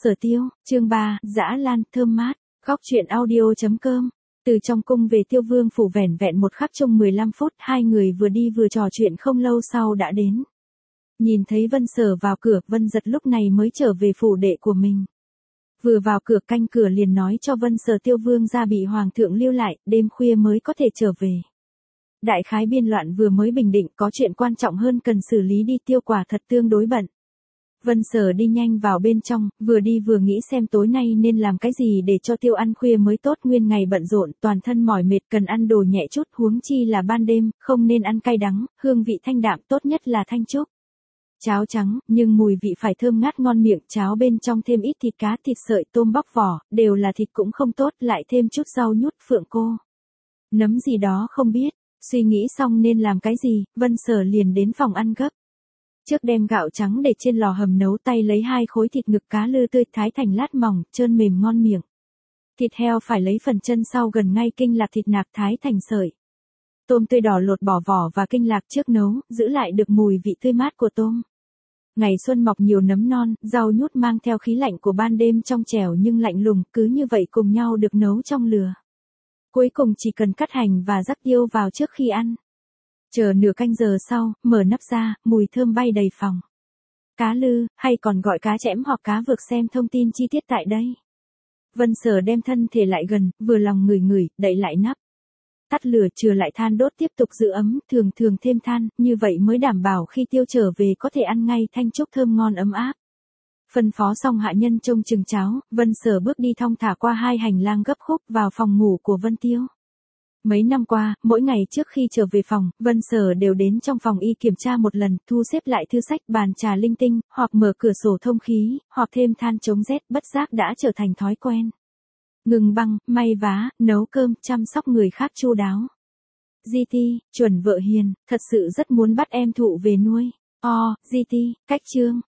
Sở Tiêu, chương 3, Dã Lan thơm mát, góc truyện audio.com. Từ trong cung về Tiêu Vương phủ vẻn vẹn một khắc trong 15 phút, hai người vừa đi vừa trò chuyện không lâu sau đã đến. Nhìn thấy Vân Sở vào cửa, Vân Giật lúc này mới trở về phủ đệ của mình. Vừa vào cửa, canh cửa liền nói cho Vân Sở Tiêu Vương gia bị hoàng thượng lưu lại, đêm khuya mới có thể trở về. Đại khái biên loạn vừa mới bình định, có chuyện quan trọng hơn cần xử lý đi, Tiêu quả thật tương đối bận. Vân Sở đi nhanh vào bên trong, vừa đi vừa nghĩ xem tối nay nên làm cái gì để cho Tiêu ăn khuya mới tốt, nguyên ngày bận rộn, toàn thân mỏi mệt, cần ăn đồ nhẹ chút, huống chi là ban đêm, không nên ăn cay đắng, hương vị thanh đạm, tốt nhất là thanh trúc. Cháo trắng, nhưng mùi vị phải thơm ngát ngon miệng, cháo bên trong thêm ít thịt cá, thịt sợi, tôm bóc vỏ, đều là thịt cũng không tốt, lại thêm chút rau nhút, phượng cô, nấm gì đó không biết. Suy nghĩ xong nên làm cái gì, Vân Sở liền đến phòng ăn gấp. Trước đem gạo trắng để trên lò hầm nấu, tay lấy 2 khối thịt ngực cá lư tươi thái thành lát mỏng, trơn mềm ngon miệng. Thịt heo phải lấy phần chân sau gần ngay kinh lạc, thịt nạc thái thành sợi. Tôm tươi đỏ lột bỏ vỏ và kinh lạc trước nấu, giữ lại được mùi vị tươi mát của tôm. Ngày xuân mọc nhiều nấm non, rau nhút mang theo khí lạnh của ban đêm trong trẻo nhưng lạnh lùng, cứ như vậy cùng nhau được nấu trong lửa. Cuối cùng chỉ cần cắt hành và rắc tiêu vào trước khi ăn. Chờ nửa canh giờ sau, mở nắp ra, mùi thơm bay đầy phòng. Cá lư, hay còn gọi cá chẽm hoặc cá vược, xem thông tin chi tiết tại đây. Vân Sở đem thân thể lại gần, vừa lòng ngửi ngửi, đậy lại nắp. Tắt lửa, chừa lại than đốt, tiếp tục giữ ấm, thường thêm than, như vậy mới đảm bảo khi Tiêu trở về có thể ăn ngay thanh trúc thơm ngon ấm áp. Phân phó xong hạ nhân trông chừng cháo, Vân Sở bước đi thong thả qua 2 hành lang gấp khúc vào phòng ngủ của Vân Tiêu. Mấy năm qua, mỗi ngày trước khi trở về phòng, Vân Sở đều đến trong phòng y kiểm tra một lần, thu xếp lại thư sách, bàn trà linh tinh, hoặc mở cửa sổ thông khí, hoặc thêm than chống rét, bất giác đã trở thành thói quen. Ngừng băng, may vá, nấu cơm, chăm sóc người khác chu đáo. GT, chuẩn vợ hiền, thật sự rất muốn bắt em Thụ về nuôi. GT, cách chương.